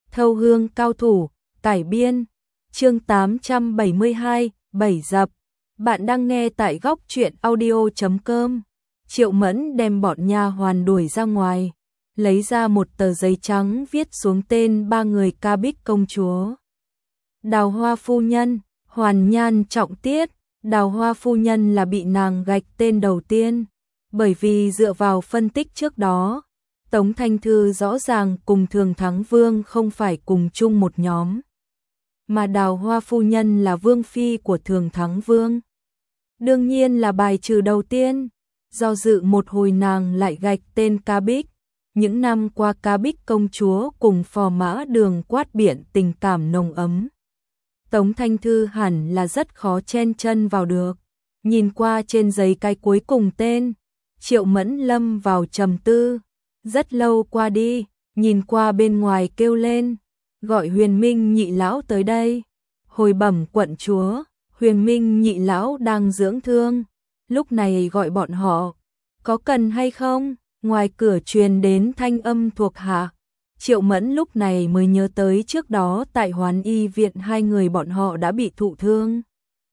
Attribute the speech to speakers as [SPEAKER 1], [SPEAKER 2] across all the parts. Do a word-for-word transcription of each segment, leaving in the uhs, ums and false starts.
[SPEAKER 1] Thâu hương cao thủ, cải biên, chương tám trăm bảy mươi hai, bảy dập. Bạn đang nghe tại góc truyện audio chấm com. Triệu Mẫn đem bọn nha hoàn đuổi ra ngoài, lấy ra một tờ giấy trắng viết xuống tên ba người Ca Bích công chúa. Đào Hoa phu nhân, Hoàn Nhan Trọng Tiết. Đào Hoa phu nhân là bị nàng gạch tên đầu tiên, bởi vì dựa vào phân tích trước đó, Tống Thanh Thư rõ ràng cùng Thường Thắng Vương không phải cùng chung một nhóm, mà Đào Hoa phu nhân là vương phi của Thường Thắng Vương. Đương nhiên là bài trừ đầu tiên, do dự một hồi nàng lại gạch tên Ca Bích. Những năm qua Ca Bích công chúa cùng Phò Mã Đường quát biển tình cảm nồng ấm. Tống Thanh Thư hẳn là rất khó chen chân vào được. Nhìn qua trên giấy cái cuối cùng tên, Triệu Mẫn lâm vào trầm tư. Rất lâu qua đi, nhìn qua bên ngoài kêu lên, gọi Huyền Minh nhị lão tới đây. Hồi bẩm quận chúa, Huyền Minh nhị lão đang dưỡng thương, lúc này gọi bọn họ, có cần hay không? Ngoài cửa truyền đến thanh âm thuộc hạ. Triệu Mẫn lúc này mới nhớ tới trước đó tại Hoán Y viện hai người bọn họ đã bị thụ thương.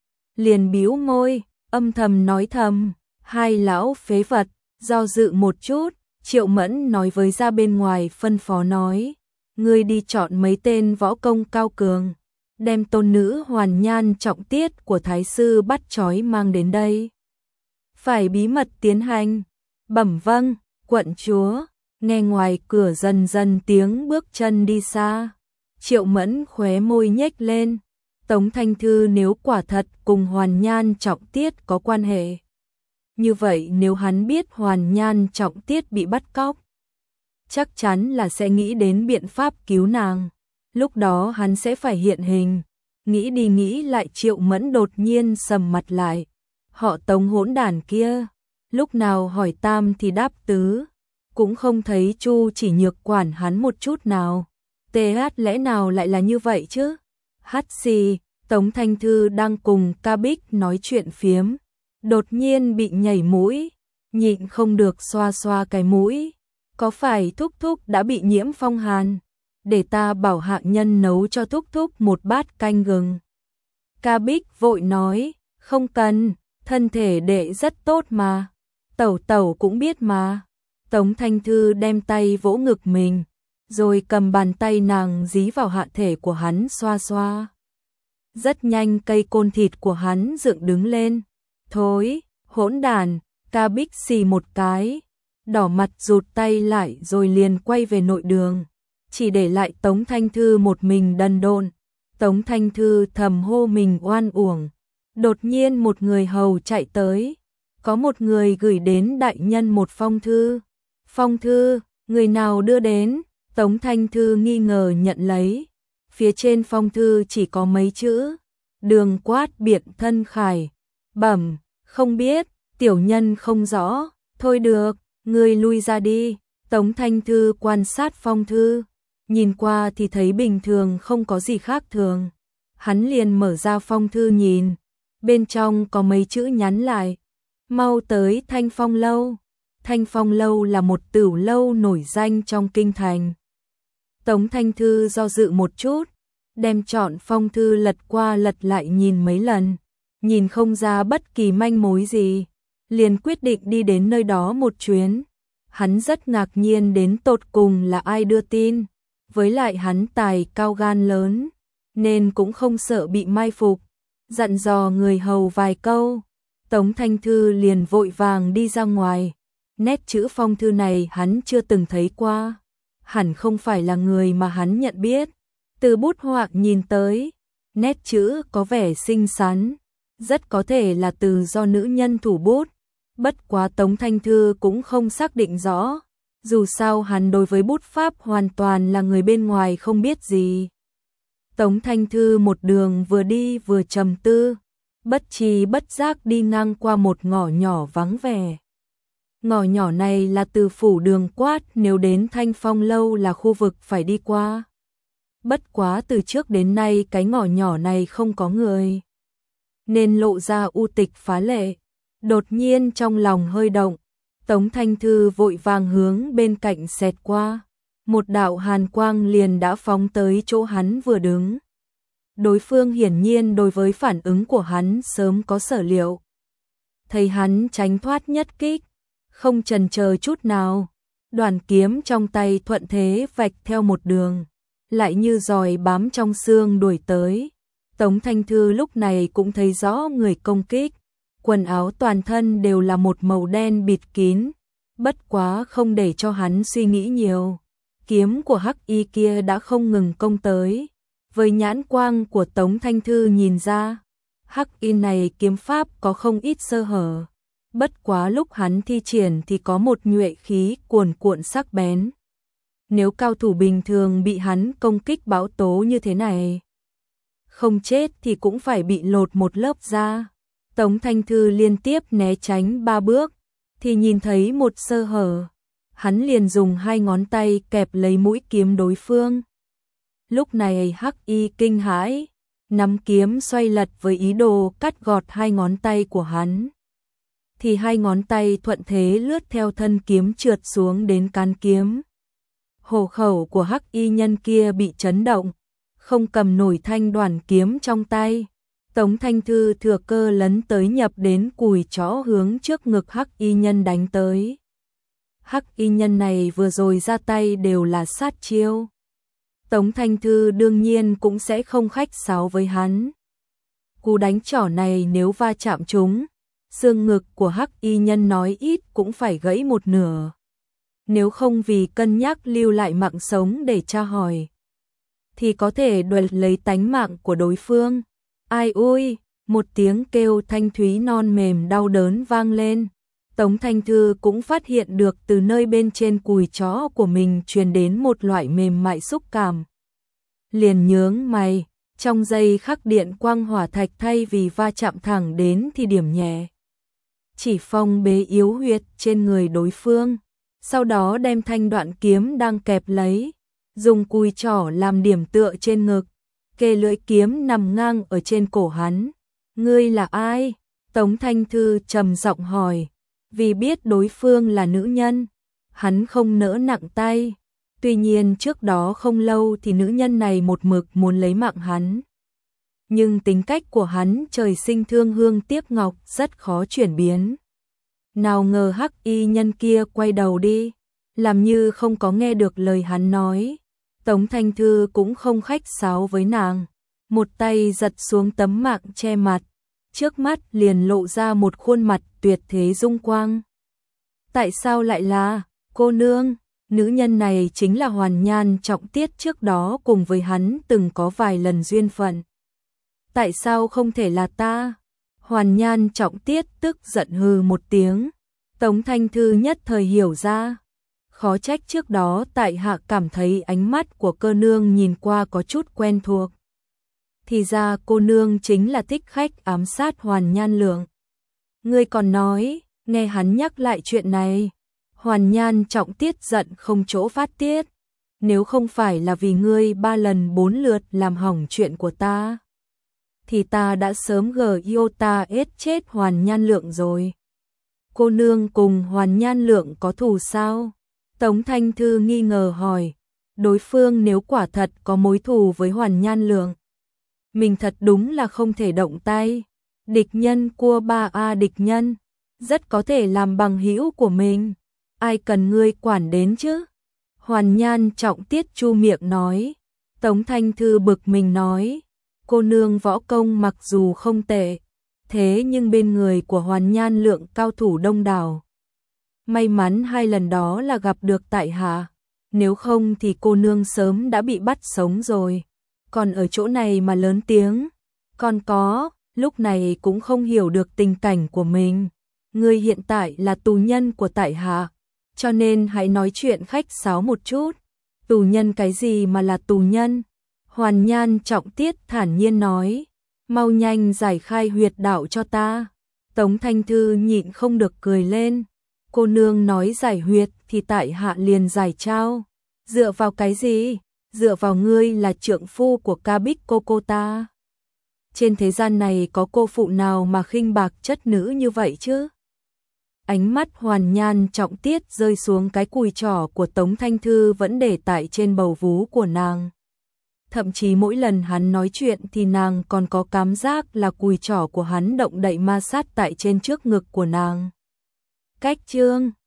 [SPEAKER 1] Liền bĩu môi, âm thầm nói thầm, hai lão phế vật. Do dự một chút, Triệu Mẫn nói với ra bên ngoài phân phó nói, ngươi đi chọn mấy tên võ công cao cường, đem tôn nữ Hoàn Nhan Trọng Tiết của thái sư bắt trói mang đến đây. Phải bí mật tiến hành. Bẩm vâng, quận chúa. Nghe ngoài cửa dần dần tiếng bước chân đi xa, Triệu Mẫn khóe môi nhếch lên. Tống Thanh Thư nếu quả thật cùng Hoàn Nhan Trọng Tiết có quan hệ, như vậy nếu hắn biết Hoàn Nhan Trọng Tiết bị bắt cóc, chắc chắn là sẽ nghĩ đến biện pháp cứu nàng. Lúc đó hắn sẽ phải hiện hình. Nghĩ đi nghĩ lại, Triệu Mẫn đột nhiên sầm mặt lại. Họ Tống hỗn đản kia, lúc nào hỏi tam thì đáp tứ, cũng không thấy Chu Chỉ Nhược quản hắn một chút nào. Tê hát lẽ nào lại là như vậy chứ? Hát xì, Tống Thanh Thư đang cùng Ca Bích nói chuyện phiếm, đột nhiên bị nhảy mũi, nhịn không được xoa xoa cái mũi. Có phải thúc thúc đã bị nhiễm phong hàn? Để ta bảo hạ nhân nấu cho thúc thúc một bát canh gừng. Ca Bích vội nói, không cần, thân thể đệ rất tốt mà, tẩu tẩu cũng biết mà. Tống Thanh Thư đem tay vỗ ngực mình, rồi cầm bàn tay nàng dí vào hạ thể của hắn xoa xoa. Rất nhanh cây côn thịt của hắn dựng đứng lên. Thối, hỗn đàn. Ca Bích xì một cái, đỏ mặt rụt tay lại rồi liền quay về nội đường, chỉ để lại Tống Thanh Thư một mình đần độn. Tống Thanh Thư thầm hô mình oan uổng. Đột nhiên một người hầu chạy tới, có một người gửi đến đại nhân một phong thư. Phong thư, người nào đưa đến? Tống Thanh Thư nghi ngờ nhận lấy. Phía trên phong thư chỉ có mấy chữ, Đường quát biệt thân khải. Bẩm, không biết, tiểu nhân không rõ. Thôi được, ngươi lui ra đi. Tống Thanh Thư quan sát phong thư, nhìn qua thì thấy bình thường không có gì khác thường. Hắn liền mở ra phong thư nhìn, bên trong có mấy chữ nhắn lại, mau tới Thanh Phong lâu. Thanh Phong lâu là một tửu lâu nổi danh trong kinh thành. Tống Thanh Thư do dự một chút, đem trọn phong thư lật qua lật lại nhìn mấy lần, nhìn không ra bất kỳ manh mối gì, liền quyết định đi đến nơi đó một chuyến. Hắn rất ngạc nhiên đến tột cùng là ai đưa tin, với lại hắn tài cao gan lớn, nên cũng không sợ bị mai phục. Dặn dò người hầu vài câu, Tống Thanh Thư liền vội vàng đi ra ngoài. Nét chữ phong thư này hắn chưa từng thấy qua, hẳn không phải là người mà hắn nhận biết. Từ bút họa nhìn tới, nét chữ có vẻ xinh xắn, rất có thể là từ do nữ nhân thủ bút. Bất quá Tống Thanh Thư cũng không xác định rõ, dù sao hắn đối với bút pháp hoàn toàn là người bên ngoài không biết gì. Tống Thanh Thư một đường vừa đi vừa trầm tư, bất tri bất giác đi ngang qua một ngõ nhỏ vắng vẻ. Ngõ nhỏ này là từ phủ Đường quát nếu đến Thanh Phong lâu là khu vực phải đi qua. Bất quá từ trước đến nay cái ngõ nhỏ này không có người, nên lộ ra u tịch phá lệ. Đột nhiên trong lòng hơi động, Tống Thanh Thư vội vàng hướng bên cạnh xẹt qua. một đạo hàn quang liền đã phóng tới chỗ hắn vừa đứng. Đối phương hiển nhiên đối với phản ứng của hắn sớm có sở liệu. Thấy hắn tránh thoát nhất kích, không chần chờ chút nào, đoàn kiếm trong tay thuận thế vạch theo một đường, lại như giòi bám trong xương đuổi tới. Tống Thanh Thư lúc này cũng thấy rõ người công kích, quần áo toàn thân đều là một màu đen bịt kín, bất quá không để cho hắn suy nghĩ nhiều. Kiếm của hắc y kia đã không ngừng công tới, với nhãn quang của Tống Thanh Thư nhìn ra, hắc y này kiếm pháp có không ít sơ hở, bất quá lúc hắn thi triển thì có một nhuệ khí cuồn cuộn sắc bén. Nếu cao thủ bình thường bị hắn công kích bão tố như thế này, không chết thì cũng phải bị lột một lớp da. Tống Thanh Thư liên tiếp né tránh ba bước, thì nhìn thấy một sơ hở, hắn liền dùng hai ngón tay kẹp lấy mũi kiếm đối phương. Lúc này hắc y kinh hãi, nắm kiếm xoay lật với ý đồ cắt gọt hai ngón tay của hắn. Thì hai ngón tay thuận thế lướt theo thân kiếm trượt xuống đến can kiếm. Hổ khẩu của hắc y nhân kia bị chấn động, không cầm nổi thanh đoản kiếm trong tay. Tống Thanh Thư thừa cơ lấn tới nhập đến cùi chó hướng trước ngực hắc y nhân đánh tới. Hắc y nhân này vừa rồi ra tay đều là sát chiêu. Tống Thanh Thư đương nhiên cũng sẽ không khách sáo với hắn. Cú đánh trỏ này nếu va chạm trúng, xương ngực của hắc y nhân nói ít cũng phải gãy một nửa. Nếu không vì cân nhắc lưu lại mạng sống để tra hỏi, thì có thể đoạt lấy tánh mạng của đối phương. Ai ui, một tiếng kêu thanh thúy non mềm đau đớn vang lên. Tống Thanh Thư cũng phát hiện được từ nơi bên trên cùi chó của mình truyền đến một loại mềm mại xúc cảm. Liền nhướng mày, trong giây khắc điện quang hỏa thạch thay vì va chạm thẳng đến thì điểm nhẹ. Chỉ phong bế yếu huyệt trên người đối phương, sau đó đem thanh đoạn kiếm đang kẹp lấy, dùng cùi trỏ làm điểm tựa trên ngực, kề lưỡi kiếm nằm ngang ở trên cổ hắn. Ngươi là ai? Tống Thanh Thư trầm giọng hỏi, vì biết đối phương là nữ nhân, hắn không nỡ nặng tay. Tuy nhiên trước đó không lâu thì nữ nhân này một mực muốn lấy mạng hắn. Nhưng tính cách của hắn trời sinh thương hương tiếc ngọc, rất khó chuyển biến. Nào ngờ hắc y nhân kia quay đầu đi, làm như không có nghe được lời hắn nói. Tống Thanh Thư cũng không khách sáo với nàng, một tay giật xuống tấm mạng che mặt, trước mắt liền lộ ra một khuôn mặt tuyệt thế dung quang. Tại sao lại là cô nương? Nữ nhân này chính là Hoàn Nhan Trọng Tiết, trước đó cùng với hắn từng có vài lần duyên phận. Tại sao không thể là ta? Hoàn Nhan Trọng Tiết tức giận hừ một tiếng. Tống Thanh Thư nhất thời hiểu ra, khó trách trước đó tại hạ cảm thấy ánh mắt của cơ nương nhìn qua có chút quen thuộc. Thì ra cô nương chính là thích khách ám sát Hoàn Nhan Lượng. Ngươi còn nói, nghe hắn nhắc lại chuyện này, Hoàn Nhan Trọng Tiết giận không chỗ phát tiết. Nếu không phải là vì ngươi ba lần bốn lượt làm hỏng chuyện của ta, thì ta đã sớm gờ yêu ta ết chết Hoàn Nhan Lượng rồi. Cô nương cùng Hoàn Nhan Lượng có thù sao? Tống Thanh Thư nghi ngờ hỏi. Đối phương nếu quả thật có mối thù với Hoàn Nhan Lượng, mình thật đúng là không thể động tay. Địch nhân cua ba a địch nhân, rất có thể làm bằng hữu của mình. Ai cần ngươi quản đến chứ? Hoàn Nhan Trọng Tiết chu miệng nói. Tống Thanh Thư bực mình nói, cô nương võ công mặc dù không tệ, thế nhưng bên người của Hoàn Nhan Lượng cao thủ đông đảo. May mắn hai lần đó là gặp được tại hạ, nếu không thì cô nương sớm đã bị bắt sống rồi. Còn ở chỗ này mà lớn tiếng, còn có, lúc này cũng không hiểu được tình cảnh của mình. Ngươi hiện tại là tù nhân của tại hạ, cho nên hãy nói chuyện khách sáo một chút. Tù nhân cái gì mà là tù nhân? Hoàn Nhan Trọng Tiết thản nhiên nói, mau nhanh giải khai huyệt đạo cho ta. Tống Thanh Thư nhịn không được cười lên. Cô nương nói giải huyệt thì tại hạ liền giải trao. Dựa vào cái gì? Dựa vào ngươi là trượng phu của Ca Bích cô cô ta. Trên thế gian này có cô phụ nào mà khinh bạc chất nữ như vậy chứ? ánh mắt Hoàn Nhan trọng tiết rơi xuống cái cùi trỏ của Tống Thanh Thư vẫn để tại trên bầu vú của nàng. Thậm chí mỗi lần hắn nói chuyện thì nàng còn có cảm giác là cùi trỏ của hắn động đậy ma sát tại trên trước ngực của nàng. Cách chương